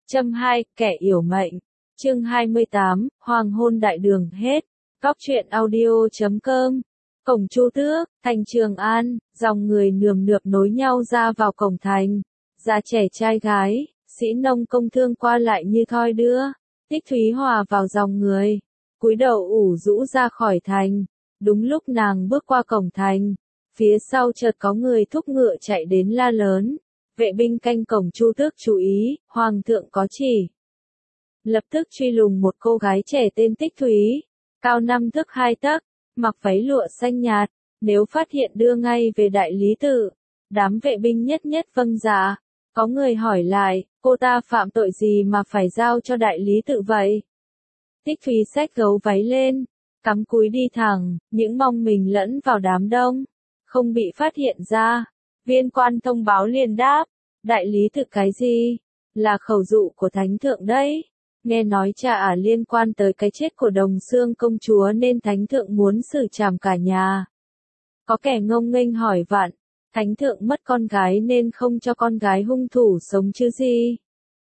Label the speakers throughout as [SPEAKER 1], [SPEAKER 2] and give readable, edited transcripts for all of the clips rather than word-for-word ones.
[SPEAKER 1] Châm 2, kẻ yểu mệnh. Chương 28, hoàng hôn đại đường hết. Góc truyện audio.com. Cổng Chu Tước, thành Trường An, dòng người nườm nượp nối nhau ra vào cổng thành. Già trẻ trai gái, sĩ nông công thương qua lại như thoi đưa. Tích Thúy hòa vào dòng người, cúi đầu ủ rũ ra khỏi thành. Đúng lúc nàng bước qua cổng thành, phía sau chợt có người thúc ngựa chạy đến la lớn. Vệ binh canh cổng Chu Tước chú ý, hoàng thượng có chỉ. Lập tức truy lùng một cô gái trẻ tên Tích Thúy, cao 5 thước 2 tấc, mặc váy lụa xanh nhạt, nếu phát hiện đưa ngay về đại lý tự. Đám vệ binh nhất nhất vâng dạ. Có người hỏi lại, cô ta phạm tội gì mà phải giao cho đại lý tự vậy? Tích Thúy xách gấu váy lên, cắm cúi đi thẳng, những mong mình lẫn vào đám đông, không bị phát hiện ra. Viên quan thông báo liền đáp, đại lý tự cái gì? Là khẩu dụ của thánh thượng đấy. Nghe nói cha liên quan tới cái chết của Đồng Xương công chúa nên thánh thượng muốn xử trảm cả nhà. Có kẻ ngông nghênh hỏi vặn, thánh thượng mất con gái nên không cho con gái hung thủ sống chứ gì?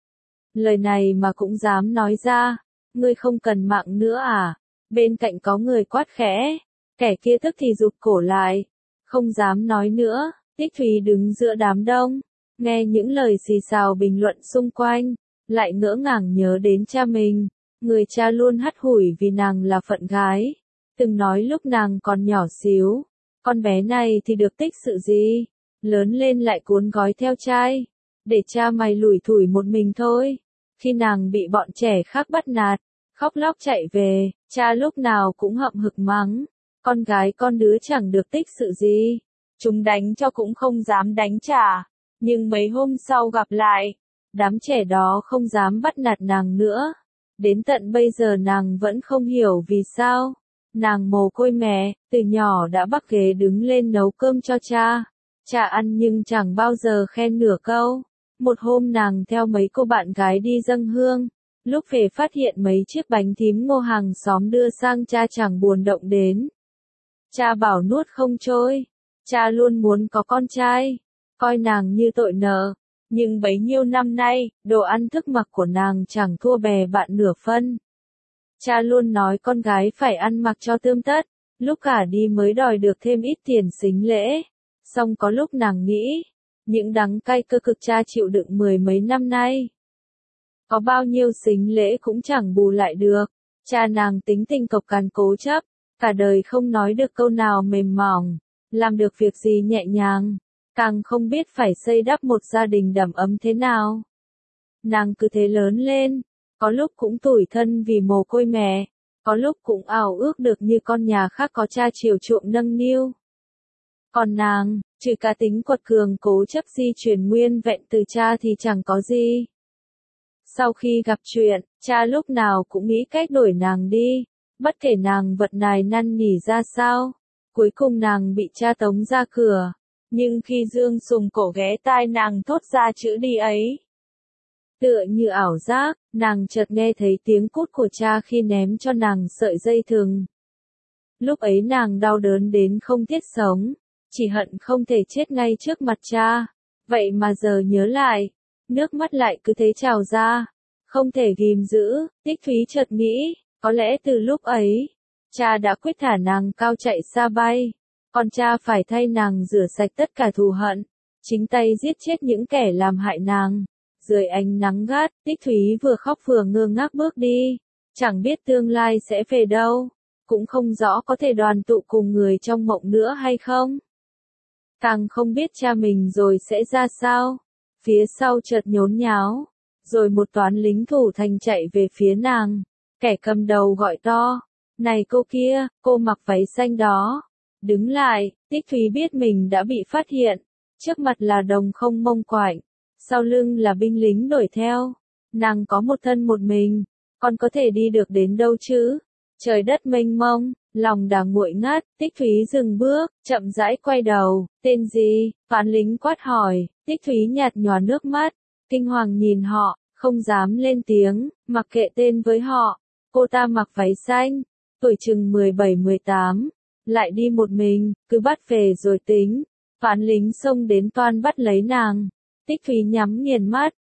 [SPEAKER 1] Lời này mà cũng dám nói ra, ngươi không cần mạng nữa à? Bên cạnh có người quát khẽ, kẻ kia tức thì rụt cổ lại, không dám nói nữa. Tích Thúy đứng giữa đám đông, nghe những lời xì xào bình luận xung quanh, lại ngỡ ngàng nhớ đến cha mình, người cha luôn hắt hủi vì nàng là phận gái, từng nói lúc nàng còn nhỏ xíu, con bé này thì được tích sự gì, lớn lên lại cuốn gói theo trai, để cha mày lủi thủi một mình thôi. Khi nàng bị bọn trẻ khác bắt nạt, khóc lóc chạy về, cha lúc nào cũng hậm hực mắng, con gái con đứa chẳng được tích sự gì. Chúng đánh cho cũng không dám đánh trả, nhưng mấy hôm sau gặp lại, đám trẻ đó không dám bắt nạt nàng nữa. Đến tận bây giờ nàng vẫn không hiểu vì sao. Nàng mồ côi mẹ, từ nhỏ đã bắt ghế đứng lên nấu cơm cho cha. Cha ăn nhưng chẳng bao giờ khen nửa câu. Một hôm nàng theo mấy cô bạn gái đi dâng hương, lúc về phát hiện mấy chiếc bánh thím ngô hàng xóm đưa sang cha chẳng buồn động đến. Cha bảo nuốt không trôi. Cha luôn muốn có con trai, coi nàng như tội nợ, nhưng bấy nhiêu năm nay, đồ ăn thức mặc của nàng chẳng thua bè bạn nửa phân. Cha luôn nói con gái phải ăn mặc cho tươm tất, lúc cả đi mới đòi được thêm ít tiền sính lễ. Song có lúc nàng nghĩ, những đắng cay cơ cực cha chịu đựng mười mấy năm nay, có bao nhiêu sính lễ cũng chẳng bù lại được. Cha nàng tính tình cộc cằn cố chấp, cả đời không nói được câu nào mềm mỏng. Làm được việc gì nhẹ nhàng, càng không biết phải xây đắp một gia đình đầm ấm thế nào. Nàng cứ thế lớn lên, có lúc cũng tủi thân vì mồ côi mẹ, có lúc cũng ảo ước được như con nhà khác có cha chiều chuộng nâng niu. Còn nàng, trừ cá tính quật cường cố chấp di truyền nguyên vẹn từ cha thì chẳng có gì. Sau khi gặp chuyện, cha lúc nào cũng nghĩ cách đuổi nàng đi, bất kể nàng vật nài năn nỉ ra sao. Cuối cùng nàng bị cha tống ra cửa, nhưng khi Dương Sùng cổ ghé tai nàng thốt ra chữ đi ấy. Tựa như ảo giác, nàng chợt nghe thấy tiếng cút của cha khi ném cho nàng sợi dây thừng. Lúc ấy nàng đau đớn đến không thiết sống, chỉ hận không thể chết ngay trước mặt cha. Vậy mà giờ nhớ lại, nước mắt lại cứ thế trào ra, không thể ghim giữ. Tích Thúy chợt nghĩ, có lẽ từ lúc ấy, cha đã quyết thả nàng cao chạy xa bay, còn cha phải thay nàng rửa sạch tất cả thù hận, chính tay giết chết những kẻ làm hại nàng. Dưới ánh nắng gắt, Tích Thúy vừa khóc vừa ngơ ngác bước đi, chẳng biết tương lai sẽ về đâu, cũng không rõ có thể đoàn tụ cùng người trong mộng nữa hay không. Càng không biết cha mình rồi sẽ ra sao. Phía sau chợt nhốn nháo, rồi một toán lính thủ thành chạy về phía nàng, kẻ cầm đầu gọi to. Này cô kia, cô mặc váy xanh đó. Đứng lại, Tích Thúy biết mình đã bị phát hiện. Trước mặt là Đồng Không Mông Quạnh, sau lưng là binh lính đuổi theo. Nàng có một thân một mình, còn có thể đi được đến đâu chứ? Trời đất mênh mông, lòng đã nguội ngắt. Tích Thúy dừng bước, chậm rãi quay đầu. Tên gì? Toán lính quát hỏi. Tích Thúy nhạt nhòa nước mắt, kinh hoàng nhìn họ, không dám lên tiếng, mặc kệ tên với họ. Cô ta mặc váy xanh, tuổi chừng 17-18, lại đi một mình, cứ bắt về rồi tính. Toán lính xông đến toan bắt lấy nàng. Tích Thúy nhắm nghiền mắt,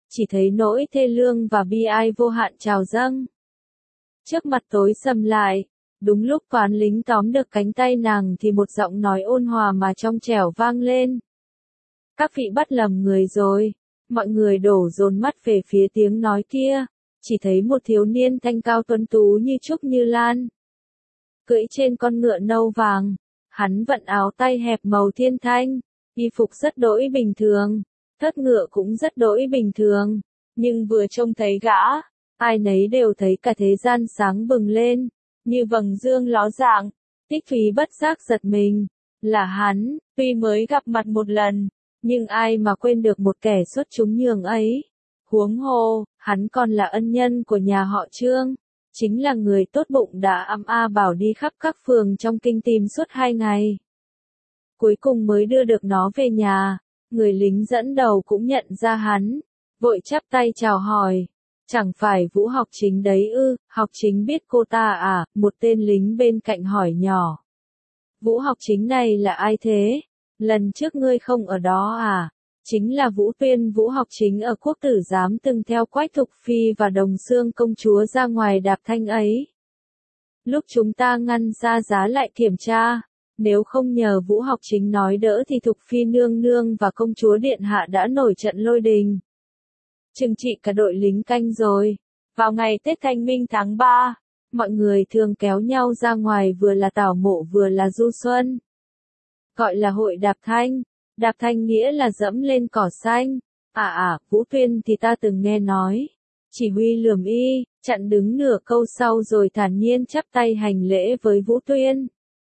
[SPEAKER 1] chỉ thấy nỗi thê lương và bi ai vô hạn trào dâng. Trước mặt tối sầm lại, đúng lúc toán lính tóm được cánh tay nàng thì một giọng nói ôn hòa mà trong trẻo vang lên. Các vị bắt lầm người rồi. Mọi người đổ dồn mắt về phía tiếng nói kia, chỉ thấy một thiếu niên thanh cao tuấn tú như trúc như lan. Cưỡi trên con ngựa nâu vàng, hắn vận áo tay hẹp màu thiên thanh, y phục rất đỗi bình thường, thớt ngựa cũng rất đỗi bình thường, nhưng vừa trông thấy gã, ai nấy đều thấy cả thế gian sáng bừng lên, như vầng dương ló dạng. Tích Thúy bất giác giật mình, là hắn, tuy mới gặp mặt một lần, nhưng ai mà quên được một kẻ xuất chúng nhường ấy. Huống hồ, hắn còn là ân nhân của nhà họ Trương, chính là người tốt bụng đã bảo đi khắp các phường trong kinh tìm suốt 2 ngày. Cuối cùng mới đưa được nó về nhà, người lính dẫn đầu cũng nhận ra hắn, vội chắp tay chào hỏi. Chẳng phải Vũ Học Chính đấy ư? Học Chính biết cô ta à? Một tên lính bên cạnh hỏi nhỏ. Vũ Học Chính này là ai thế? Lần trước ngươi không ở đó à? Chính là Vũ Tuyên. Vũ Học Chính ở Quốc Tử Giám từng theo Quách Thục Phi và Đồng Xương công chúa ra ngoài đạp thanh ấy. Lúc chúng ta ngăn ra giá lại kiểm tra, nếu không nhờ Vũ Học Chính nói đỡ thì Thục Phi nương nương và công chúa điện hạ đã nổi trận lôi đình. Trừng trị cả đội lính canh rồi. Vào ngày Tết Thanh Minh tháng 3, mọi người thường kéo nhau ra ngoài vừa là tảo mộ vừa là du xuân. Gọi là hội đạp thanh nghĩa là dẫm lên cỏ xanh. Vũ Tuyên thì ta từng nghe nói. Chỉ huy lườm y, chặn đứng nửa câu sau rồi thản nhiên chắp tay hành lễ với Vũ Tuyên.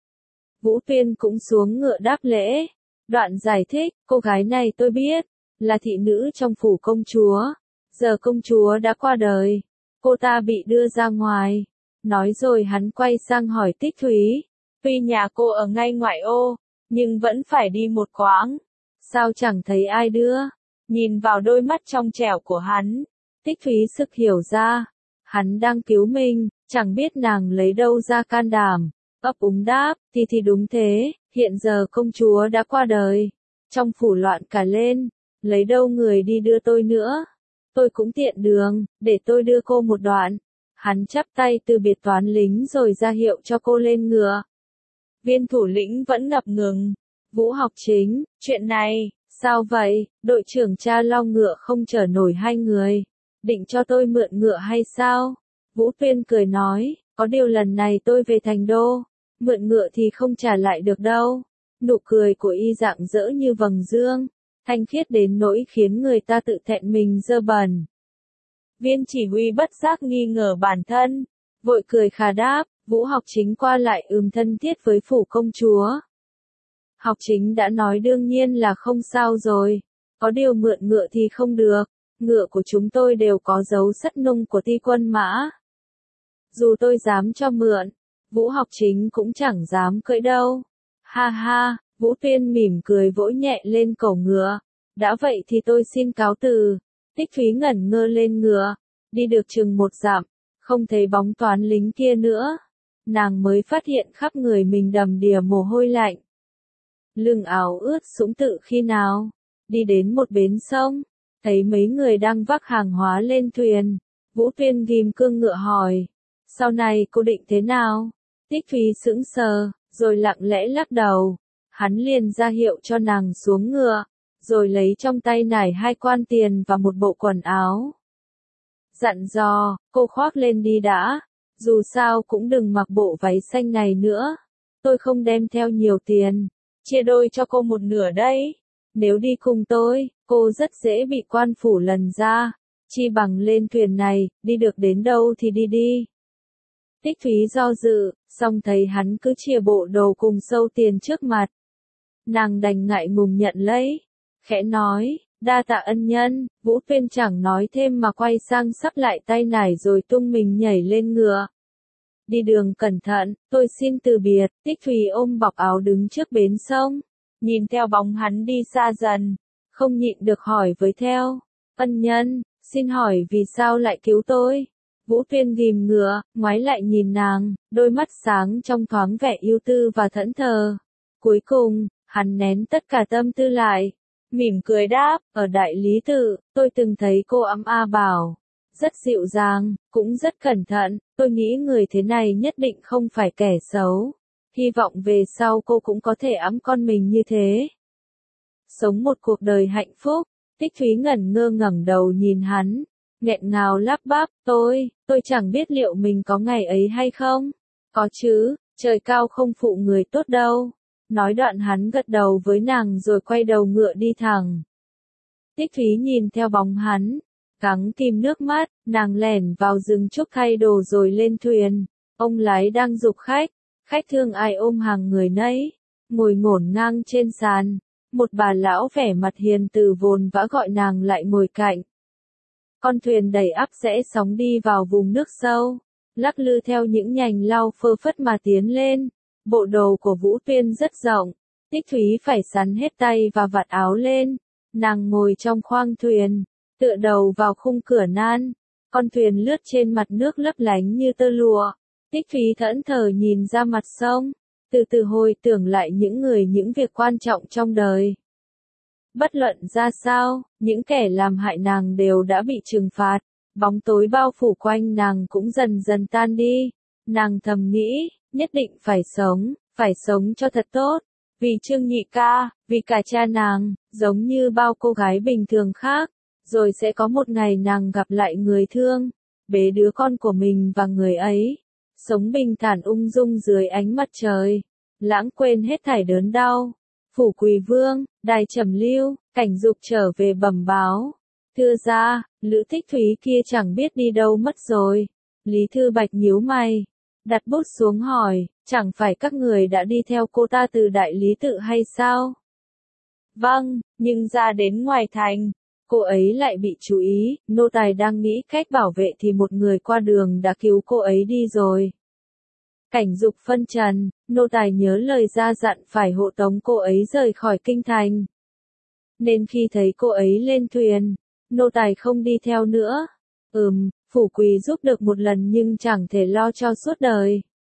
[SPEAKER 1] Vũ Tuyên cũng xuống ngựa đáp lễ. Đoạn giải thích, cô gái này tôi biết, là thị nữ trong phủ công chúa. Giờ công chúa đã qua đời, cô ta bị đưa ra ngoài. Nói rồi hắn quay sang hỏi Tích Thúy. Tuy nhà cô ở ngay ngoại ô, nhưng vẫn phải đi một quãng. Sao chẳng thấy ai đưa? Nhìn vào đôi mắt trong trẻo của hắn, Tích Thúy sực hiểu ra. Hắn đang cứu mình, chẳng biết nàng lấy đâu ra can đảm. Ấp úng đáp, thì đúng thế, hiện giờ công chúa đã qua đời. Trong phủ loạn cả lên, lấy đâu người đi đưa tôi nữa. Tôi cũng tiện đường, để tôi đưa cô một đoạn. Hắn chắp tay từ biệt toán lính rồi ra hiệu cho cô lên ngựa. Viên thủ lĩnh vẫn ngập ngừng. Vũ Học Chính, chuyện này, sao vậy? Đội trưởng cha lo ngựa không chở nổi 2 người. Định cho tôi mượn ngựa hay sao? Vũ Tuyên cười nói, có điều lần này tôi về thành đô. Mượn ngựa thì không trả lại được đâu. Nụ cười của y rạng rỡ như vầng dương, thanh khiết đến nỗi khiến người ta tự thẹn mình dơ bẩn. Viên chỉ huy bất giác nghi ngờ bản thân, vội cười khà đáp, Vũ Học Chính qua lại thân thiết với phủ công chúa. Học Chính đã nói đương nhiên là không sao rồi, có điều mượn ngựa thì không được, ngựa của chúng tôi đều có dấu sắt nung của Ti Quân Mã. Dù tôi dám cho mượn, Vũ Học Chính cũng chẳng dám cưỡi đâu. Ha ha, Vũ Tuyên mỉm cười vỗ nhẹ lên cổ ngựa. Đã vậy thì tôi xin cáo từ. Tích Thúy ngẩn ngơ lên ngựa, đi được chừng 1 dặm, không thấy bóng toán lính kia nữa. Nàng mới phát hiện khắp người mình đầm đìa mồ hôi lạnh. Lưng áo ướt sũng tự khi nào. Đi đến một bến sông, thấy mấy người đang vác hàng hóa lên thuyền. Vũ Tuyên ghim cương ngựa hỏi, sau này cô định thế nào? Tích Thúy sững sờ, rồi lặng lẽ lắc đầu. Hắn liền ra hiệu cho nàng xuống ngựa, rồi lấy trong tay nải 2 quan tiền và một bộ quần áo. Dặn dò, cô khoác lên đi đã, dù sao cũng đừng mặc bộ váy xanh này nữa. Tôi không đem theo nhiều tiền, chia đôi cho cô 1/2 đấy. Nếu đi cùng tôi, cô rất dễ bị quan phủ lần ra, chi bằng lên thuyền này, đi được đến đâu thì đi đi. Tích Thúy do dự, song thấy hắn cứ chia bộ đồ cùng sâu tiền trước mặt. Nàng đành ngại ngùng nhận lấy, khẽ nói, đa tạ ân nhân. Vũ Tuyên chẳng nói thêm mà quay sang sắp lại tay nải rồi tung mình nhảy lên ngựa. Đi đường cẩn thận, tôi xin từ biệt. Tích Thúy ôm bọc áo đứng trước bến sông, nhìn theo bóng hắn đi xa dần, không nhịn được hỏi với theo, ân nhân, xin hỏi vì sao lại cứu tôi? Vũ Tuyên ghim ngựa, ngoái lại nhìn nàng, đôi mắt sáng trong thoáng vẻ ưu tư và thẫn thờ. Cuối cùng, hắn nén tất cả tâm tư lại, mỉm cười đáp, ở Đại Lý Tự, tôi từng thấy cô A Bảo. Rất dịu dàng, cũng rất cẩn thận, tôi nghĩ người thế này nhất định không phải kẻ xấu. Hy vọng về sau cô cũng có thể ẵm con mình như thế. Sống một cuộc đời hạnh phúc, Tích Thúy ngẩn ngơ ngẩng đầu nhìn hắn, nghẹn ngào lắp bắp, tôi chẳng biết liệu mình có ngày ấy hay không. Có chứ, trời cao không phụ người tốt đâu. Nói đoạn hắn gật đầu với nàng rồi quay đầu ngựa đi thẳng. Tích Thúy nhìn theo bóng hắn, gắng kìm nước mắt, nàng lẻn vào rừng trúc thay đồ rồi lên thuyền. Ông lái đang giục khách thương ai ôm hàng người nấy, ngồi ngổn ngang trên sàn. Một bà lão vẻ mặt hiền từ vồn vã gọi nàng lại ngồi cạnh. Con thuyền đầy ắp rẽ sóng đi vào vùng nước sâu, lắc lư theo những nhành lau phơ phất mà tiến lên. Bộ đồ của Vũ Tuyên rất rộng, Tích Thúy phải sắn hết tay và vạt áo lên. Nàng ngồi trong khoang thuyền, tựa đầu vào khung cửa nan. Con thuyền lướt trên mặt nước lấp lánh như tơ lụa. Tích Thúy thẫn thờ nhìn ra mặt sông, từ từ hồi tưởng lại những việc quan trọng trong đời. Bất luận ra sao, những kẻ làm hại nàng đều đã bị trừng phạt. Bóng tối bao phủ quanh nàng cũng dần dần tan đi. Nàng thầm nghĩ, nhất định phải sống cho thật tốt. Vì Trương Nhị Ca, vì cả cha nàng, giống như bao cô gái bình thường khác. Rồi sẽ có một ngày nàng gặp lại người thương, bế đứa con của mình và người ấy. Sống bình thản ung dung dưới ánh mặt trời, lãng quên hết thảy đớn đau. Phủ Quỳ Vương, Đài Trầm Lưu, Cảnh Dục trở về bẩm báo. Thưa ra, Lữ Tích Thúy kia chẳng biết đi đâu mất rồi. Lý Thư Bạch nhíu mày, đặt bút xuống hỏi, chẳng phải các người đã đi theo cô ta từ Đại Lý Tự hay sao? Vâng, nhưng ra đến ngoài thành, cô ấy lại bị chú ý, nô tài đang nghĩ cách bảo vệ thì một người qua đường đã cứu cô ấy đi rồi. Cảnh Dục phân trần, nô tài nhớ lời ra dặn phải hộ tống cô ấy rời khỏi kinh thành. Nên khi thấy cô ấy lên thuyền, nô tài không đi theo nữa. Phủ Quỳ giúp được một lần nhưng chẳng thể lo cho suốt đời.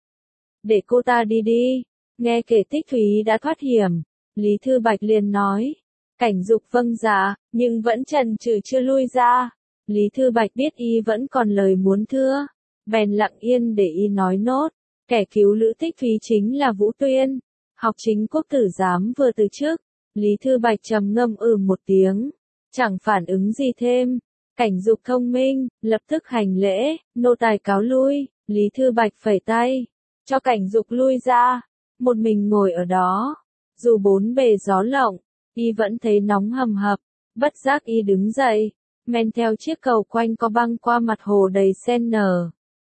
[SPEAKER 1] Để cô ta đi đi. Nghe kể Tích Thúy đã thoát hiểm, Lý Thư Bạch liền nói. Cảnh Dục vâng dạ, nhưng vẫn chần chừ chưa lui ra. Lý Thư Bạch biết y vẫn còn lời muốn thưa, bèn lặng yên để y nói nốt. Kẻ cứu Lữ Tích Thúy chính là Vũ Tuyên, học chính quốc tử giám vừa từ chức. Lý Thư Bạch trầm ngâm một tiếng, chẳng phản ứng gì thêm. Cảnh Dục thông minh, lập tức hành lễ, nô tài cáo lui. Lý Thư Bạch phẩy tay, cho Cảnh Dục lui ra, một mình ngồi ở đó. Dù bốn bề gió lộng, y vẫn thấy nóng hầm hập, bất giác y đứng dậy, men theo chiếc cầu quanh co băng qua mặt hồ đầy sen nở.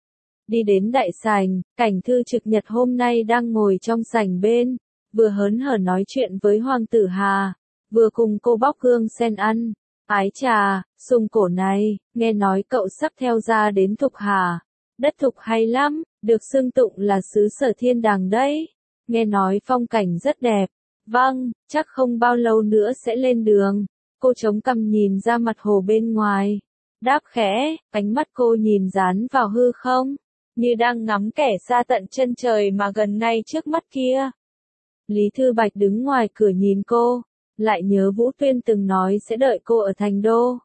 [SPEAKER 1] Đi đến đại sảnh, Cảnh Thư Trực Nhật hôm nay đang ngồi trong sảnh bên, vừa hớn hở nói chuyện với Hoàng tử Hà, vừa cùng cô bóc hương sen ăn. Ái trà, Sùng Cổ này, nghe nói cậu sắp theo ra đến Thục Hà. Đất Thục hay lắm, được xưng tụng là xứ sở thiên đàng đấy. Nghe nói phong cảnh rất đẹp. Vâng, chắc không bao lâu nữa sẽ lên đường. Cô chống cằm nhìn ra mặt hồ bên ngoài. Đáp khẽ, ánh mắt cô nhìn dán vào hư không, như đang ngắm kẻ xa tận chân trời mà gần ngay trước mắt kia. Lý Thư Bạch đứng ngoài cửa nhìn cô, lại nhớ Vũ Tuyên từng nói sẽ đợi cô ở thành đô.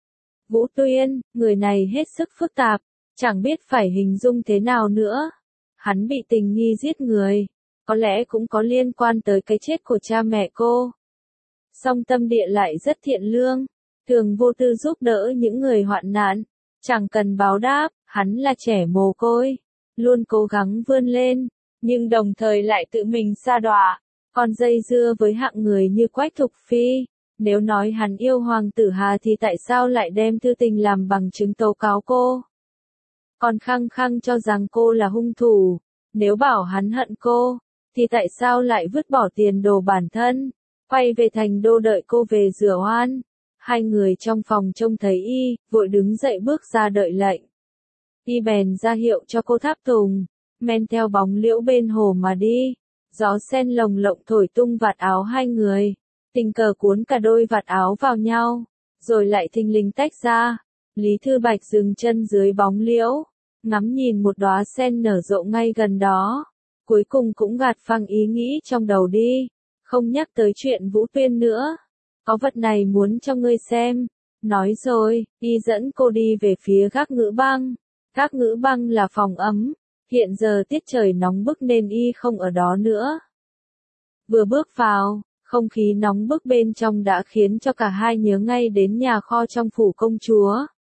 [SPEAKER 1] Vũ Tuyên, người này hết sức phức tạp, chẳng biết phải hình dung thế nào nữa. Hắn bị tình nghi giết người, có lẽ cũng có liên quan tới cái chết của cha mẹ cô. Song tâm địa lại rất thiện lương, thường vô tư giúp đỡ những người hoạn nạn, chẳng cần báo đáp. Hắn là trẻ mồ côi, luôn cố gắng vươn lên, nhưng đồng thời lại tự mình sa đọa, còn dây dưa với hạng người như Quách Thục Phi. Nếu nói hắn yêu Hoàng tử Hà thì tại sao lại đem thư tình làm bằng chứng tố cáo cô? Còn khăng khăng cho rằng cô là hung thủ. Nếu bảo hắn hận cô, thì tại sao lại vứt bỏ tiền đồ bản thân, quay về thành đô đợi cô về rửa oan? Hai người trong phòng trông thấy y, vội đứng dậy bước ra đợi lệnh. Y bèn ra hiệu cho cô tháp tùng, men theo bóng liễu bên hồ mà đi. Gió sen lồng lộng thổi tung vạt áo hai người, tình cờ cuốn cả đôi vạt áo vào nhau, rồi lại thình lình tách ra. Lý Thư Bạch dừng chân dưới bóng liễu, ngắm nhìn một đóa sen nở rộ ngay gần đó, cuối cùng cũng gạt phăng ý nghĩ trong đầu đi, không nhắc tới chuyện Vũ Tuyên nữa. có vật này muốn cho ngươi xem. Nói rồi, y dẫn cô đi về phía Gác Ngữ Băng. Gác Ngữ Băng là phòng ấm, hiện giờ tiết trời nóng bức nên y không ở đó nữa. Vừa bước vào, không khí nóng bức bên trong đã khiến cho cả hai nhớ ngay đến nhà kho trong phủ công chúa.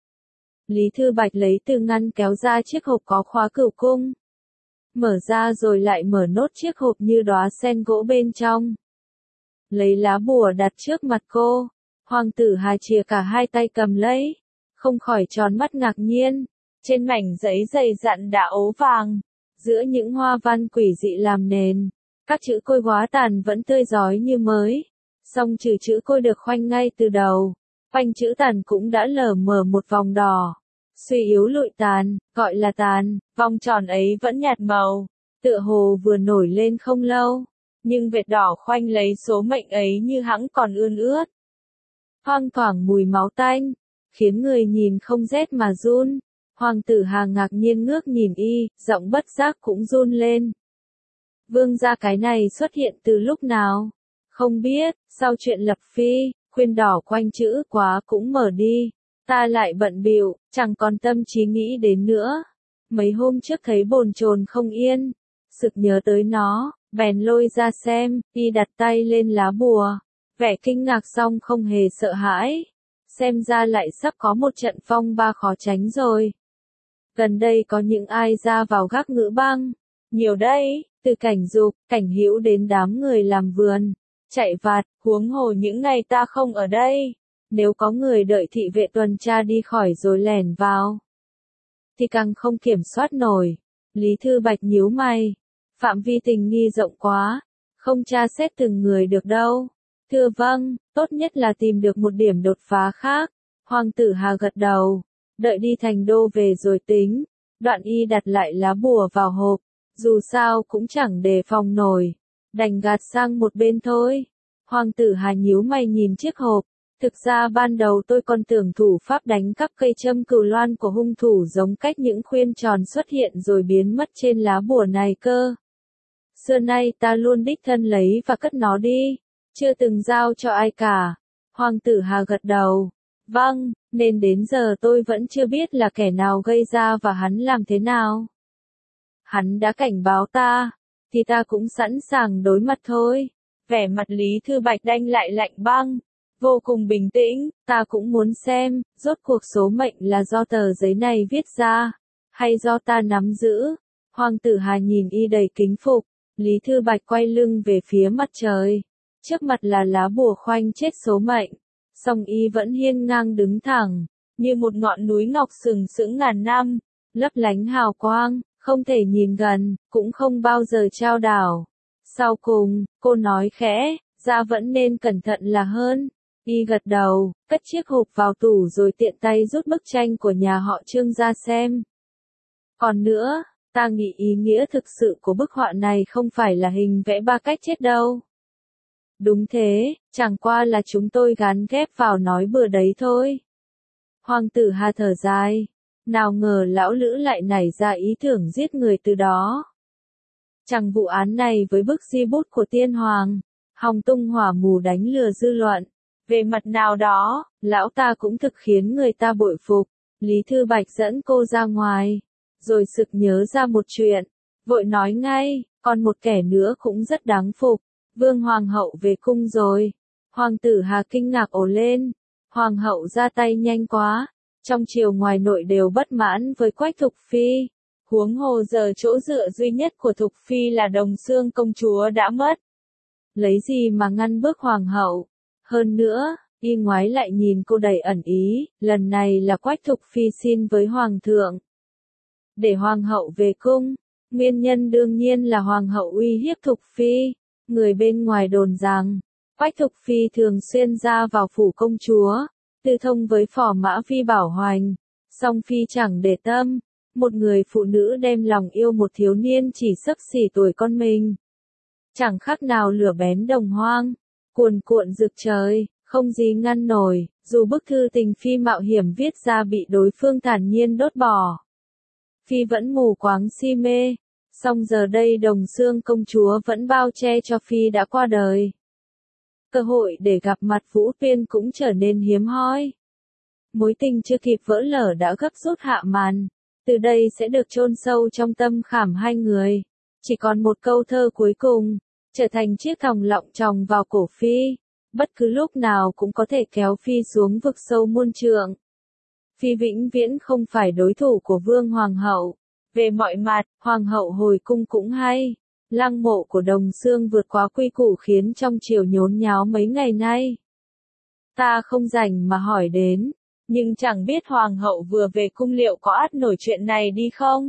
[SPEAKER 1] Lý Thư Bạch lấy từ ngăn kéo ra chiếc hộp có khóa cửu cung. Mở ra rồi lại mở nốt chiếc hộp như đóa sen gỗ bên trong. Lấy lá bùa đặt trước mặt cô, Hoàng tử Hà chìa cả hai tay cầm lấy, không khỏi tròn mắt ngạc nhiên. Trên mảnh giấy dày dặn đã ố vàng, giữa những hoa văn quỷ dị làm nền, các chữ côi hóa tàn vẫn tươi rói như mới. Song trừ chữ côi được khoanh ngay từ đầu, quanh chữ tàn cũng đã lờ mờ một vòng đỏ. Suy yếu lụi tàn, gọi là tàn, vòng tròn ấy vẫn nhạt màu, tựa hồ vừa nổi lên không lâu, nhưng vệt đỏ khoanh lấy số mệnh ấy như hẵng còn ươn ướt. Thoang thoảng mùi máu tanh, khiến người nhìn không rét mà run. Hoàng tử Hà ngạc nhiên ngước nhìn y, giọng bất giác cũng run lên. Vương gia cái này xuất hiện từ lúc nào? Không biết, sau chuyện lập phi, khuyên đỏ quanh chữ quá cũng mở đi. Ta lại bận bịu, chẳng còn tâm trí nghĩ đến nữa. Mấy hôm trước thấy bồn chồn không yên, sực nhớ tới nó, bèn lôi ra xem, y đặt tay lên lá bùa. Vẻ kinh ngạc xong không hề sợ hãi. Xem ra lại sắp có một trận phong ba khó tránh rồi. Gần đây có những ai ra vào Gác Ngữ Băng? Nhiều đấy, từ Cảnh Dục, Cảnh Hữu đến đám người làm vườn, chạy vặt, huống hồ những ngày ta không ở đây. Nếu có người đợi thị vệ tuần tra đi khỏi rồi lẻn vào, thì càng không kiểm soát nổi. Lý Thư Bạch nhíu mày. Phạm vi tình nghi rộng quá, không tra xét từng người được đâu. Thưa vâng, tốt nhất là tìm được một điểm đột phá khác. Hoàng tử Hà gật đầu. Đợi đi thành đô về rồi tính. Đoạn y đặt lại lá bùa vào hộp. Dù sao cũng chẳng đề phòng nổi. Đành gạt sang một bên thôi. Hoàng tử Hà nhíu mày nhìn chiếc hộp. Thực ra ban đầu tôi còn tưởng thủ pháp đánh các cây châm cừu loan của hung thủ giống cách những khuyên tròn xuất hiện rồi biến mất trên lá bùa này cơ. Xưa nay ta luôn đích thân lấy và cất nó đi. Chưa từng giao cho ai cả. Hoàng tử Hà gật đầu. Vâng, nên đến giờ tôi vẫn chưa biết là kẻ nào gây ra và hắn làm thế nào. Hắn đã cảnh báo ta, thì ta cũng sẵn sàng đối mặt thôi. Vẻ mặt Lý Thư Bạch đanh lại lạnh băng, vô cùng bình tĩnh. Ta cũng muốn xem, rốt cuộc số mệnh là do tờ giấy này viết ra, hay do ta nắm giữ. Hoàng tử Hà nhìn y đầy kính phục. Lý Thư Bạch quay lưng về phía mặt trời. Trước mặt là lá bùa khoanh chết số mệnh. Song y vẫn hiên ngang đứng thẳng, như một ngọn núi ngọc sừng sững ngàn năm, lấp lánh hào quang, không thể nhìn gần, cũng không bao giờ chao đảo. Sau cùng, cô nói khẽ, ra vẫn nên cẩn thận là hơn. Y gật đầu, cất chiếc hộp vào tủ rồi tiện tay rút bức tranh của nhà họ Trương ra xem. Còn nữa, ta nghĩ ý nghĩa thực sự của bức họa này không phải là hình vẽ ba cách chết đâu. Đúng thế, chẳng qua là chúng tôi gán ghép vào nói bừa đấy thôi. Hoàng tử Hà thở dài. Nào ngờ lão Lữ lại nảy ra ý tưởng giết người từ đó. Chẳng vụ án này với bức di bút của tiên hoàng, hòng tung hỏa mù đánh lừa dư luận. Về mặt nào đó, lão ta cũng thực khiến người ta bội phục. Lý Thư Bạch dẫn cô ra ngoài, rồi sực nhớ ra một chuyện. Vội nói ngay, còn một kẻ nữa cũng rất đáng phục. Vương Hoàng hậu về cung rồi. Hoàng tử Hà kinh ngạc ồ lên. Hoàng hậu ra tay nhanh quá. Trong triều ngoài nội đều bất mãn với Quách Thục Phi. Huống hồ giờ chỗ dựa duy nhất của Thục Phi là Đồng Xương công chúa đã mất. Lấy gì mà ngăn bước Hoàng hậu? Hơn nữa, y ngoái lại nhìn cô đầy ẩn ý. Lần này là Quách Thục Phi xin với Hoàng thượng để Hoàng hậu về cung. Nguyên nhân đương nhiên là Hoàng hậu uy hiếp Thục Phi. Người bên ngoài đồn rằng, Quách Thục Phi thường xuyên ra vào phủ công chúa, tư thông với Phò Mã Phi Bảo Hoành. Song Phi chẳng để tâm, một người phụ nữ đem lòng yêu một thiếu niên chỉ xấp xỉ tuổi con mình. Chẳng khác nào lửa bén đồng hoang, cuồn cuộn rực trời, không gì ngăn nổi, dù bức thư tình Phi mạo hiểm viết ra bị đối phương thản nhiên đốt bỏ. Phi vẫn mù quáng si mê. Song giờ đây Đồng Xương công chúa vẫn bao che cho Phi đã qua đời. cơ hội để gặp mặt Vũ Tuyên cũng trở nên hiếm hoi. Mối tình chưa kịp vỡ lở đã gấp rút hạ màn, từ đây sẽ được chôn sâu trong tâm khảm hai người. Chỉ còn một câu thơ cuối cùng, trở thành chiếc thòng lọng tròng vào cổ Phi, bất cứ lúc nào cũng có thể kéo Phi xuống vực sâu muôn trượng. Phi vĩnh viễn không phải đối thủ của Vương Hoàng hậu. Về mọi mặt, Hoàng hậu hồi cung cũng hay. Lăng mộ của Đồng Xương vượt quá quy củ khiến trong triều nhốn nháo mấy ngày nay. Ta không rảnh mà hỏi đến, nhưng chẳng biết Hoàng hậu vừa về cung liệu có ắt nổi chuyện này đi không?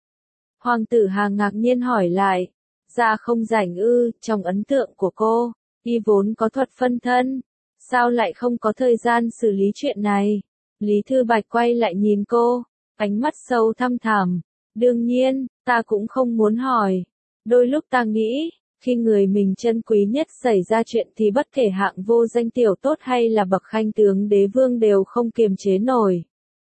[SPEAKER 1] Hoàng tử Hà ngạc nhiên hỏi lại, ra không rảnh ư? Trong ấn tượng của cô, y vốn có thuật phân thân, sao lại không có thời gian xử lý chuyện này? Lý Thư Bạch quay lại nhìn cô, ánh mắt sâu thăm thẳm. Đương nhiên, ta cũng không muốn hỏi. Đôi lúc ta nghĩ, khi người mình trân quý nhất xảy ra chuyện thì bất kể hạng vô danh tiểu tốt hay là bậc khanh tướng đế vương đều không kiềm chế nổi.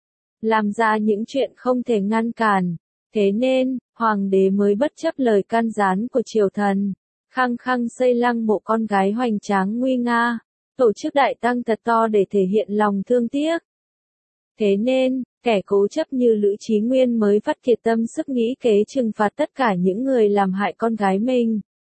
[SPEAKER 1] Làm ra những chuyện không thể ngăn cản. Thế nên, hoàng đế mới bất chấp lời can gián của triều thần, khăng khăng xây lăng mộ con gái hoành tráng nguy nga, tổ chức đại tang thật to để thể hiện lòng thương tiếc. Thế nên, kẻ cố chấp như Lữ Chí Nguyên mới vắt kiệt tâm sức nghĩ kế trừng phạt tất cả những người làm hại con gái mình.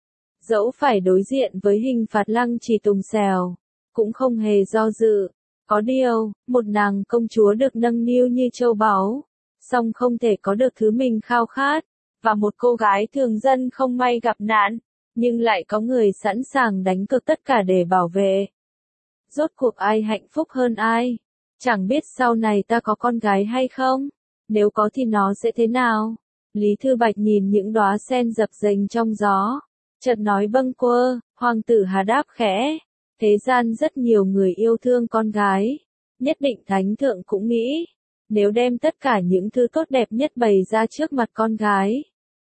[SPEAKER 1] Dẫu phải đối diện với hình phạt lăng trì tùng xèo, cũng không hề do dự. Có điều, một nàng công chúa được nâng niu như châu báu, song không thể có được thứ mình khao khát, và một cô gái thường dân không may gặp nạn, nhưng lại có người sẵn sàng đánh cược tất cả để bảo vệ. Rốt cuộc ai hạnh phúc hơn ai? Chẳng biết sau này ta có con gái hay không? Nếu có thì nó sẽ thế nào? Lý Thư Bạch nhìn những đóa sen dập dềnh trong gió, chợt nói bâng quơ. Hoàng tử Hà đáp khẽ, thế gian rất nhiều người yêu thương con gái, nhất định thánh thượng cũng nghĩ, nếu đem tất cả những thứ tốt đẹp nhất bày ra trước mặt con gái,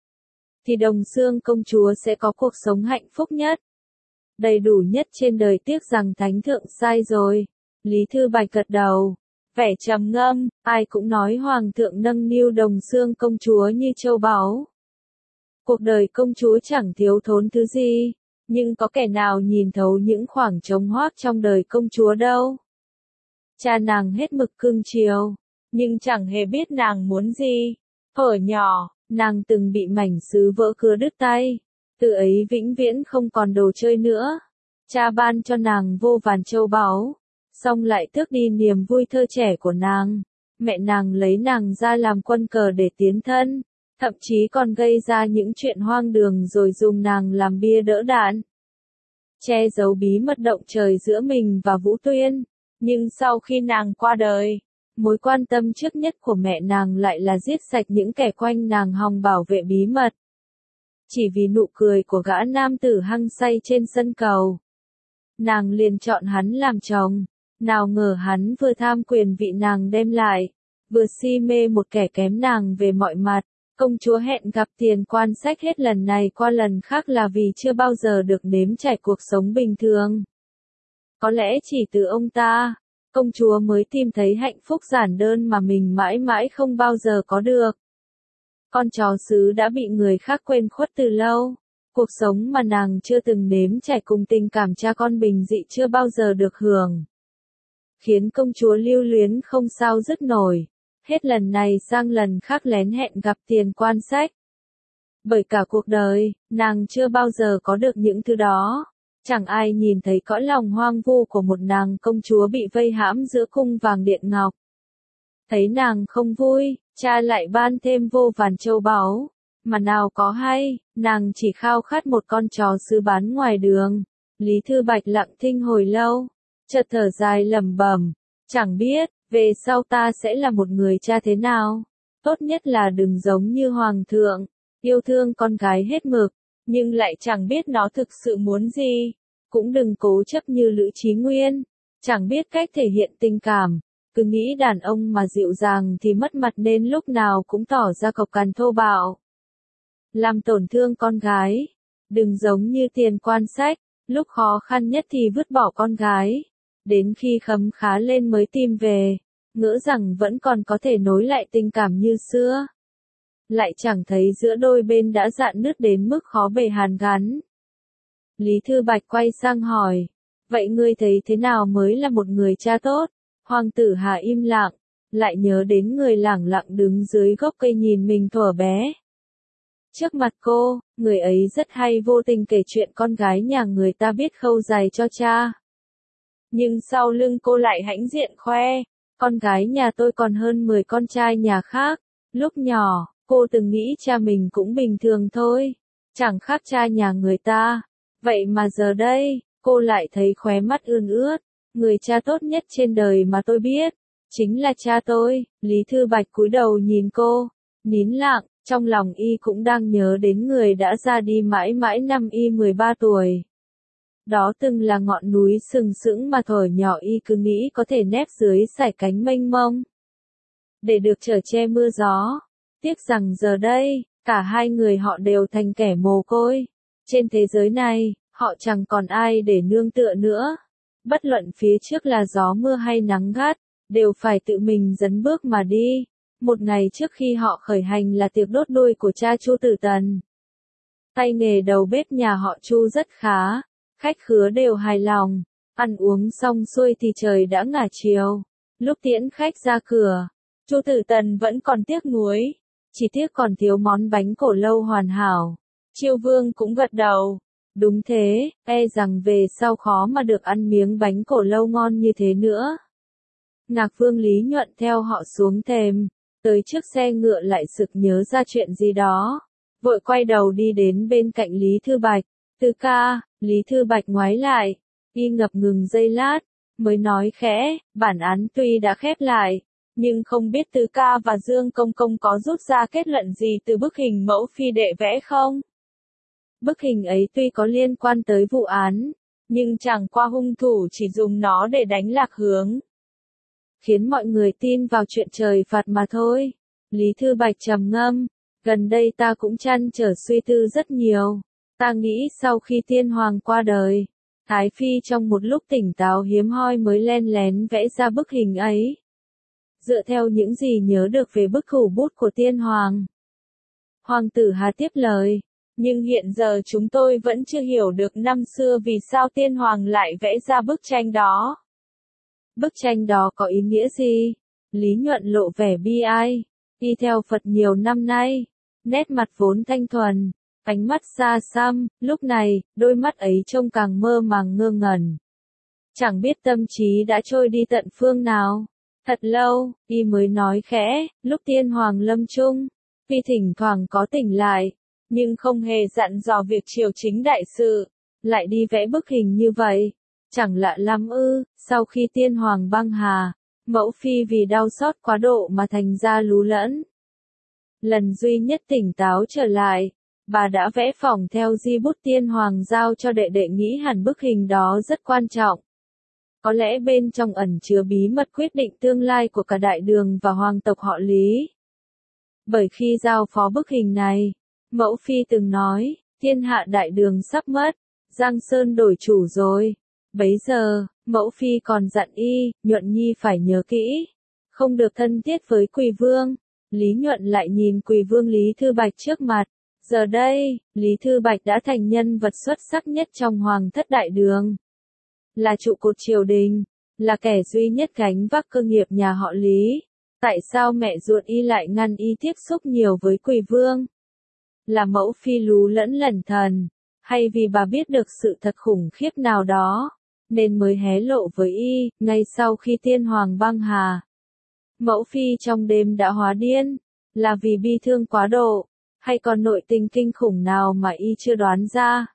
[SPEAKER 1] thì Đồng Xương công chúa sẽ có cuộc sống hạnh phúc nhất, đầy đủ nhất trên đời. Tiếc rằng thánh thượng sai rồi. Lý Thư Bạch gật đầu, vẻ trầm ngâm, ai cũng nói hoàng thượng nâng niu Đồng Xương công chúa như châu báu. Cuộc đời công chúa chẳng thiếu thốn thứ gì, nhưng có kẻ nào nhìn thấu những khoảng trống hoác trong đời công chúa đâu. Cha nàng hết mực cưng chiều, nhưng chẳng hề biết nàng muốn gì. Thuở nhỏ, nàng từng bị mảnh sứ vỡ cưa đứt tay, từ ấy vĩnh viễn không còn đồ chơi nữa. Cha ban cho nàng vô vàn châu báu, xong lại tước đi niềm vui thơ trẻ của nàng. Mẹ nàng lấy nàng ra làm quân cờ để tiến thân, thậm chí còn gây ra những chuyện hoang đường rồi dùng nàng làm bia đỡ đạn, che giấu bí mật động trời giữa mình và Vũ Tuyên. Nhưng sau khi nàng qua đời, mối quan tâm trước nhất của mẹ nàng lại là giết sạch những kẻ quanh nàng hòng bảo vệ bí mật. Chỉ vì nụ cười của gã nam tử hăng say trên sân cầu, nàng liền chọn hắn làm chồng. Nào ngờ hắn vừa tham quyền vị nàng đem lại, vừa si mê một kẻ kém nàng về mọi mặt. Công chúa hẹn gặp Tiền Quan Sách hết lần này qua lần khác là vì chưa bao giờ được nếm trải cuộc sống bình thường. Có lẽ chỉ từ ông ta, công chúa mới tìm thấy hạnh phúc giản đơn mà mình mãi mãi không bao giờ có được. Con chó sứ đã bị người khác quên khuất từ lâu. Cuộc sống mà nàng chưa từng nếm trải cùng tình cảm cha con bình dị chưa bao giờ được hưởng, khiến công chúa lưu luyến không sao dứt nổi. Hết lần này sang lần khác lén hẹn gặp Tiền Quan Sách. Bởi cả cuộc đời, nàng chưa bao giờ có được những thứ đó. Chẳng ai nhìn thấy cõi lòng hoang vu của một nàng công chúa bị vây hãm giữa cung vàng điện ngọc. Thấy nàng không vui, cha lại ban thêm vô vàn châu báu. Mà nào có hay, nàng chỉ khao khát một con chó sứ bán ngoài đường. Lý Thư Bạch lặng thinh hồi lâu, chợt thở dài lẩm bẩm, chẳng biết, về sau ta sẽ là một người cha thế nào. Tốt nhất là đừng giống như hoàng thượng, yêu thương con gái hết mực, nhưng lại chẳng biết nó thực sự muốn gì. Cũng đừng cố chấp như Lữ Chí Nguyên, chẳng biết cách thể hiện tình cảm, cứ nghĩ đàn ông mà dịu dàng thì mất mặt nên lúc nào cũng tỏ ra cộc cằn thô bạo, làm tổn thương con gái. Đừng giống như Tiền Quan Sách, lúc khó khăn nhất thì vứt bỏ con gái, đến khi khấm khá lên mới tìm về, ngỡ rằng vẫn còn có thể nối lại tình cảm như xưa. Lại chẳng thấy giữa đôi bên đã rạn nứt đến mức khó bề hàn gắn. Lý Thư Bạch quay sang hỏi, Vậy ngươi thấy thế nào mới là một người cha tốt? Hoàng tử Hà im lặng, lại nhớ đến người lẳng lặng đứng dưới gốc cây nhìn mình thuở bé. Trước mặt cô, người ấy rất hay vô tình kể chuyện con gái nhà người ta biết khâu giày cho cha. Nhưng sau lưng cô lại hãnh diện khoe, con gái nhà tôi còn hơn 10 con trai nhà khác. Lúc nhỏ, cô từng nghĩ cha mình cũng bình thường thôi, chẳng khác cha nhà người ta. Vậy mà giờ đây, cô lại thấy khóe mắt ươn ướt. Người cha tốt nhất trên đời mà tôi biết, chính là cha tôi. Lý Thư Bạch cúi đầu nhìn cô, nín lặng, trong lòng y cũng đang nhớ đến người đã ra đi mãi mãi năm y 13 tuổi. Đó từng là ngọn núi sừng sững mà thuở nhỏ y cứ nghĩ có thể nép dưới sải cánh mênh mông, để được chở che mưa gió. Tiếc rằng giờ đây, cả hai người họ đều thành kẻ mồ côi. Trên thế giới này, họ chẳng còn ai để nương tựa nữa. Bất luận phía trước là gió mưa hay nắng gắt, đều phải tự mình dấn bước mà đi. Một ngày trước khi họ khởi hành là tiệc đốt đuôi của cha Chu Tử Tần. Tay nghề đầu bếp nhà họ Chu rất khá, khách khứa đều hài lòng. Ăn uống xong xuôi thì trời đã ngả chiều. Lúc tiễn khách ra cửa, Chu Tử Tần vẫn còn tiếc nuối, chỉ tiếc còn thiếu món bánh cổ lâu hoàn hảo. Chiêu Vương cũng gật đầu. Đúng thế, e rằng về sau khó mà được ăn miếng bánh cổ lâu ngon như thế nữa. Ngạc Vương Lý Nhuận theo họ xuống thềm, tới trước xe ngựa lại sực nhớ ra chuyện gì đó, vội quay đầu đi đến bên cạnh Lý Thư Bạch. Tứ ca. Lý Thư Bạch ngoái lại, y ngập ngừng giây lát, mới nói khẽ, bản án tuy đã khép lại, nhưng không biết Tứ ca và Dương Công Công có rút ra kết luận gì từ bức hình mẫu phi đệ vẽ không? Bức hình ấy tuy có liên quan tới vụ án, nhưng chẳng qua hung thủ chỉ dùng nó để đánh lạc hướng, khiến mọi người tin vào chuyện trời phạt mà thôi. Lý Thư Bạch trầm ngâm, gần đây ta cũng trăn trở suy tư rất nhiều. Ta nghĩ sau khi tiên hoàng qua đời, Thái Phi trong một lúc tỉnh táo hiếm hoi mới len lén vẽ ra bức hình ấy. Dựa theo những gì nhớ được về bức thủ bút của tiên hoàng. Hoàng tử Hà tiếp lời, nhưng hiện giờ chúng tôi vẫn chưa hiểu được năm xưa vì sao tiên hoàng lại vẽ ra bức tranh đó. Bức tranh đó có ý nghĩa gì? Lý Nhuận lộ vẻ bi ai. Đi theo Phật nhiều năm nay, nét mặt vốn thanh thuần, ánh mắt xa xăm, lúc này, đôi mắt ấy trông càng mơ màng ngơ ngẩn. Chẳng biết tâm trí đã trôi đi tận phương nào. Thật lâu, y mới nói khẽ, lúc tiên hoàng lâm chung, tuy thỉnh thoảng có tỉnh lại, nhưng không hề dặn dò việc triều chính đại sự, lại đi vẽ bức hình như vậy. Chẳng lạ lắm ư, sau khi tiên hoàng băng hà, mẫu phi vì đau xót quá độ mà thành ra lú lẫn. Lần duy nhất tỉnh táo trở lại, bà đã vẽ phỏng theo di bút tiên hoàng giao cho đệ đệ, nghĩ hẳn bức hình đó rất quan trọng. Có lẽ bên trong ẩn chứa bí mật quyết định tương lai của cả đại đường và hoàng tộc họ Lý. Bởi khi giao phó bức hình này, mẫu phi từng nói, thiên hạ đại đường sắp mất, Giang Sơn đổi chủ rồi. Bấy giờ, mẫu phi còn dặn y, Nhuận Nhi phải nhớ kỹ, không được thân thiết với Quỳ Vương. Lý Nhuận lại nhìn Quỳ Vương Lý Thư Bạch trước mặt. Giờ đây, Lý Thư Bạch đã thành nhân vật xuất sắc nhất trong hoàng thất đại đường. Là trụ cột triều đình, là kẻ duy nhất gánh vác cơ nghiệp nhà họ Lý. Tại sao mẹ ruột y lại ngăn y tiếp xúc nhiều với Quỳ Vương? Là mẫu phi lú lẫn lẩn thần, hay vì bà biết được sự thật khủng khiếp nào đó, nên mới hé lộ với y, ngay sau khi tiên hoàng băng hà. Mẫu phi trong đêm đã hóa điên, là vì bi thương quá độ, hay còn nội tình kinh khủng nào mà y chưa đoán ra?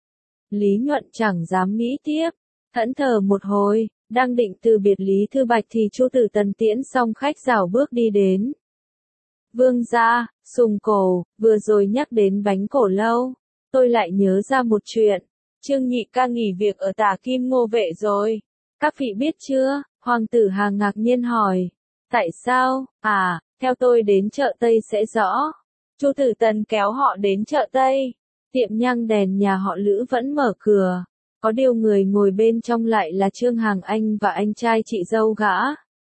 [SPEAKER 1] Lý Nhuận chẳng dám nghĩ tiếp, thẫn thờ một hồi, đang định từ biệt Lý Thư Bạch thì Chu Tử Tần tiễn xong khách rảo bước đi đến. Vương gia, Sùng Cổ, vừa rồi nhắc đến bánh cổ lâu, tôi lại nhớ ra một chuyện. Trương nhị ca nghỉ việc ở Tả Kim Ngô Vệ rồi. Các vị biết chưa? Hoàng tử Hà ngạc nhiên hỏi. Tại sao? À, theo tôi đến chợ Tây sẽ rõ. Chu Tử Tần kéo họ đến chợ Tây. Tiệm nhang đèn nhà họ Lữ vẫn mở cửa. Có điều người ngồi bên trong lại là Trương Hàng Anh và anh trai chị dâu gã.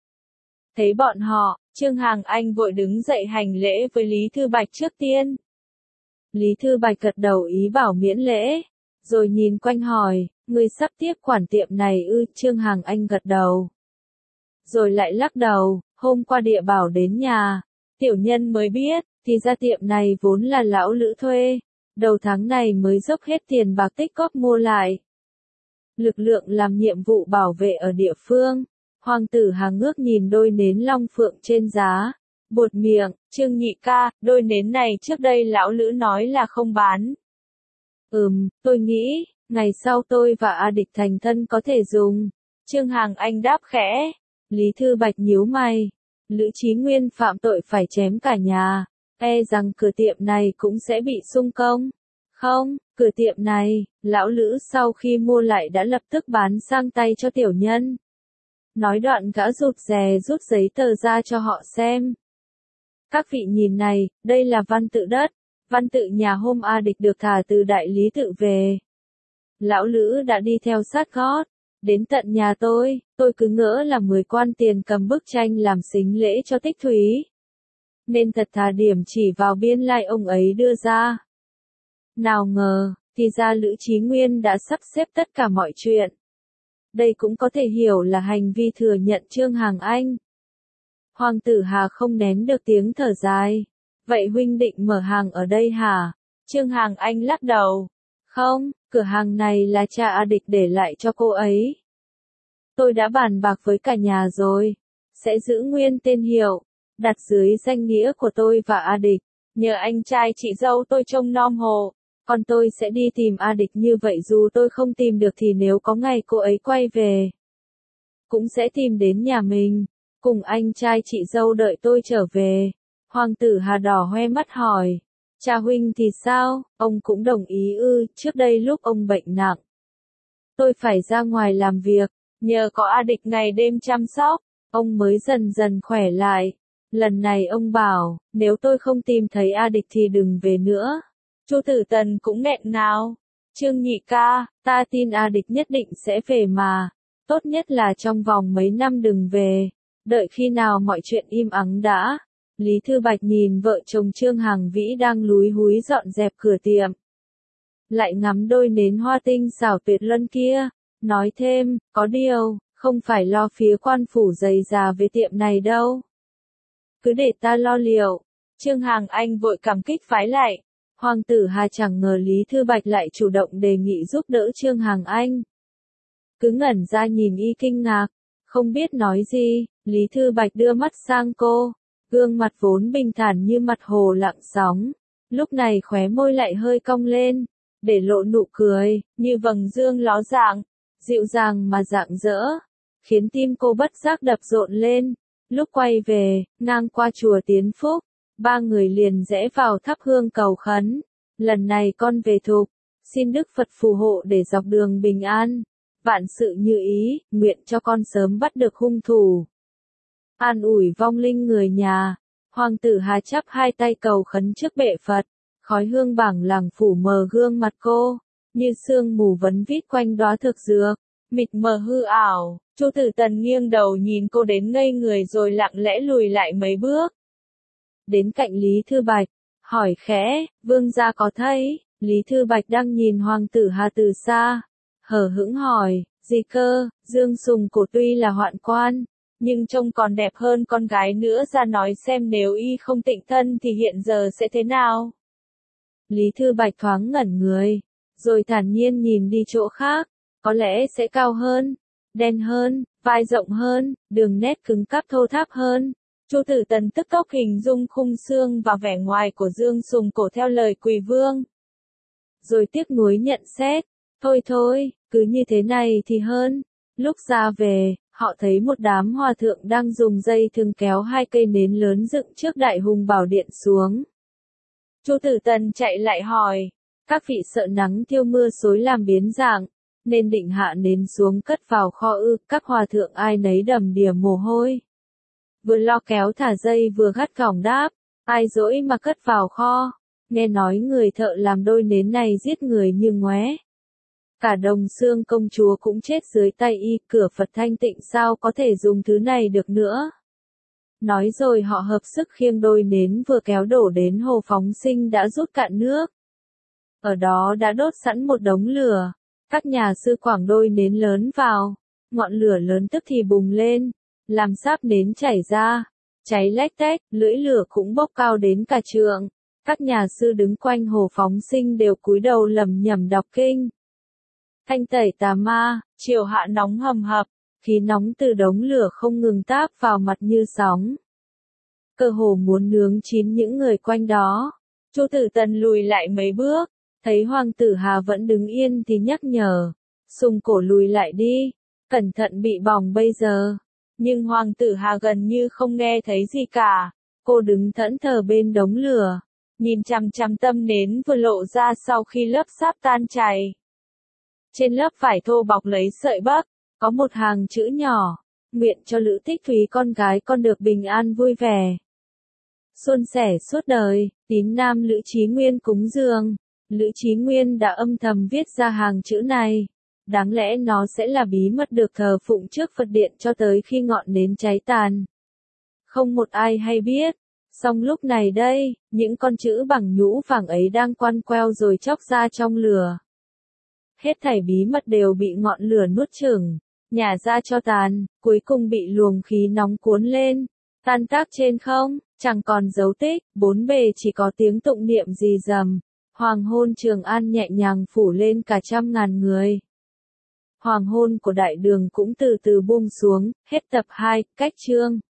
[SPEAKER 1] Thấy bọn họ, Trương Hàng Anh vội đứng dậy hành lễ với Lý Thư Bạch trước tiên. Lý Thư Bạch gật đầu ý bảo miễn lễ, rồi nhìn quanh hỏi, Ngươi sắp tiếp quản tiệm này ư? Trương Hằng Anh gật đầu. Rồi lại lắc đầu, hôm qua địa bảo đến nhà, tiểu nhân mới biết, thì ra tiệm này vốn là lão Lữ thuê, đầu tháng này mới dốc hết tiền bạc tích góp mua lại. Lực lượng làm nhiệm vụ bảo vệ ở địa phương, Hoàng tử Hà ngước nhìn đôi nến long phượng trên giá, buột miệng, Trương nhị ca, đôi nến này trước đây lão Lữ nói là không bán. Tôi nghĩ, ngày sau tôi và A Địch thành thân có thể dùng. Trương Hằng Anh đáp khẽ. Lý Thư Bạch nhíu mày. Lữ Chí Nguyên phạm tội phải chém cả nhà, e rằng cửa tiệm này cũng sẽ bị xung công. Không, cửa tiệm này, lão Lữ sau khi mua lại đã lập tức bán sang tay cho tiểu nhân. Nói đoạn gã rụt rè rút giấy tờ ra cho họ xem. Các vị nhìn này, đây là văn tự đất, văn tự nhà hôm A Địch được thả từ đại lý tự về. Lão Lữ đã đi theo sát gót, đến tận nhà tôi cứ ngỡ là 10 quan tiền cầm bức tranh làm sính lễ cho Tích Thúy. Nên thật thà điểm chỉ vào biên lai ông ấy đưa ra. Nào ngờ, thì ra Lữ Chí Nguyên đã sắp xếp tất cả mọi chuyện. Đây cũng có thể hiểu là hành vi thừa nhận Trương Hằng Anh. Hoàng tử Hà không nén được tiếng thở dài. Vậy huynh định mở hàng ở đây hả? Trương Hằng Anh lắc đầu. Không, cửa hàng này là cha A Địch để lại cho cô ấy. Tôi đã bàn bạc với cả nhà rồi. Sẽ giữ nguyên tên hiệu, đặt dưới danh nghĩa của tôi và A Địch. Nhờ anh trai chị dâu tôi trông nom hộ. Còn tôi sẽ đi tìm A Địch, như vậy dù tôi không tìm được thì nếu có ngày cô ấy quay về, cũng sẽ tìm đến nhà mình. Cùng anh trai chị dâu đợi tôi trở về. Hoàng tử Hà đỏ hoe mắt hỏi. Cha huynh thì sao, ông cũng đồng ý ư? Trước đây lúc ông bệnh nặng, tôi phải ra ngoài làm việc, nhờ có A Địch ngày đêm chăm sóc, ông mới dần dần khỏe lại. Lần này ông bảo, nếu tôi không tìm thấy A Địch thì đừng về nữa. Chu Tử Tần cũng nghẹn ngào. Trương nhị ca, ta tin A Địch nhất định sẽ về mà. Tốt nhất là trong vòng mấy năm đừng về. Đợi khi nào mọi chuyện im ắng đã. Lý Thư Bạch nhìn vợ chồng Trương Hằng Vĩ đang lúi húi dọn dẹp cửa tiệm. Lại ngắm đôi nến hoa tinh xảo tuyệt luân kia. Nói thêm, có điều, không phải lo phía quan phủ dày già về tiệm này đâu. Cứ để ta lo liệu. Trương Hằng Anh vội cảm kích phái lại. Hoàng tử Hà chẳng ngờ Lý Thư Bạch lại chủ động đề nghị giúp đỡ Trương Hằng Anh. Cứ ngẩn ra nhìn y kinh ngạc, không biết nói gì. Lý Thư Bạch đưa mắt sang cô, gương mặt vốn bình thản như mặt hồ lặng sóng, lúc này khóe môi lại hơi cong lên, để lộ nụ cười, như vầng dương ló dạng, dịu dàng mà rạng rỡ, khiến tim cô bất giác đập rộn lên. Lúc quay về, ngang qua chùa Tiến Phúc, ba người liền rẽ vào thắp hương cầu khấn. Lần này con về thục, xin Đức Phật phù hộ để dọc đường bình an, vạn sự như ý, nguyện cho con sớm bắt được hung thủ. An ủi vong linh người nhà, Hoàng tử Hà chắp hai tay cầu khấn trước bệ Phật, khói hương bảng làng phủ mờ gương mặt cô, như sương mù vấn vít quanh đóa thực dược, mịt mờ hư ảo. Chu Tử Tần nghiêng đầu nhìn cô đến ngây người rồi lặng lẽ lùi lại mấy bước. Đến cạnh Lý Thư Bạch, hỏi khẽ, vương gia có thấy? Lý Thư Bạch đang nhìn Hoàng tử Hà từ xa, hờ hững hỏi, gì cơ? Dương Sùng Cổ tuy là hoạn quan, nhưng trông còn đẹp hơn con gái nữa, ra nói xem nếu y không tịnh thân thì hiện giờ sẽ thế nào? Lý Thư Bạch thoáng ngẩn người, rồi thản nhiên nhìn đi chỗ khác, có lẽ sẽ cao hơn, đen hơn, vai rộng hơn, đường nét cứng cáp thô tháp hơn. Chu Tử Tần tức tốc hình dung khung xương và vẻ ngoài của Dương Sùng Cổ theo lời Quỳ Vương. Rồi tiếc nuối nhận xét, thôi, cứ như thế này thì hơn. Lúc ra về, họ thấy một đám hòa thượng đang dùng dây thừng kéo hai cây nến lớn dựng trước Đại Hùng Bảo Điện xuống. Chu Tử Tần chạy lại hỏi, các vị sợ nắng thiêu mưa xối làm biến dạng, nên định hạ nến xuống cất vào kho ư? Các hòa thượng ai nấy đầm đìa mồ hôi. Vừa lo kéo thả dây vừa gắt gỏng đáp, ai dỗi mà cất vào kho, nghe nói người thợ làm đôi nến này giết người như ngoé. Cả Đồng Xương công chúa cũng chết dưới tay y, cửa Phật thanh tịnh sao có thể dùng thứ này được nữa. Nói rồi họ hợp sức khiêng đôi nến vừa kéo đổ đến hồ phóng sinh đã rút cạn nước. Ở đó đã đốt sẵn một đống lửa, Các nhà sư quảng đôi nến lớn vào, ngọn lửa lớn tức thì bùng lên, làm sáp nến chảy ra, cháy lách tách, lưỡi lửa cũng bốc cao đến cả trượng. Các nhà sư đứng quanh hồ phóng sinh đều cúi đầu lẩm nhẩm đọc kinh. Thanh tẩy tà ma, chiều hạ nóng hầm hập, khí nóng từ đống lửa không ngừng táp vào mặt như sóng. Cơ hồ muốn nướng chín những người quanh đó. Chu Tử Tần lùi lại mấy bước, thấy Hoàng tử Hà vẫn đứng yên thì nhắc nhở, xung cổ lùi lại đi, cẩn thận bị bỏng bây giờ. Nhưng Hoàng tử Hà gần như không nghe thấy gì cả, cô đứng thẫn thờ bên đống lửa, nhìn chằm chằm tâm nến vừa lộ ra sau khi lớp sáp tan chảy. Trên lớp vải thô bọc lấy sợi bắc, có một hàng chữ nhỏ, nguyện cho Lữ Tích Thúy con gái con được bình an vui vẻ, suôn sẻ suốt đời. Tín nam Lữ Chí Nguyên cúng dường. Lữ Chí Nguyên đã âm thầm viết ra hàng chữ này. Đáng lẽ nó sẽ là bí mật được thờ phụng trước Phật điện cho tới khi ngọn nến cháy tàn. Không một ai hay biết. Song lúc này đây, những con chữ bằng nhũ vàng ấy đang quăn queo rồi chóc ra trong lửa. Hết thảy bí mật đều bị ngọn lửa nuốt chửng, nhả ra cho tàn, cuối cùng bị luồng khí nóng cuốn lên, tan tác trên không, chẳng còn dấu tích, bốn bề chỉ có tiếng tụng niệm rì rầm. Hoàng hôn Trường An nhẹ nhàng phủ lên cả trăm ngàn người. Hoàng hôn của đại đường cũng từ từ buông xuống, hết tập 2, cách chương.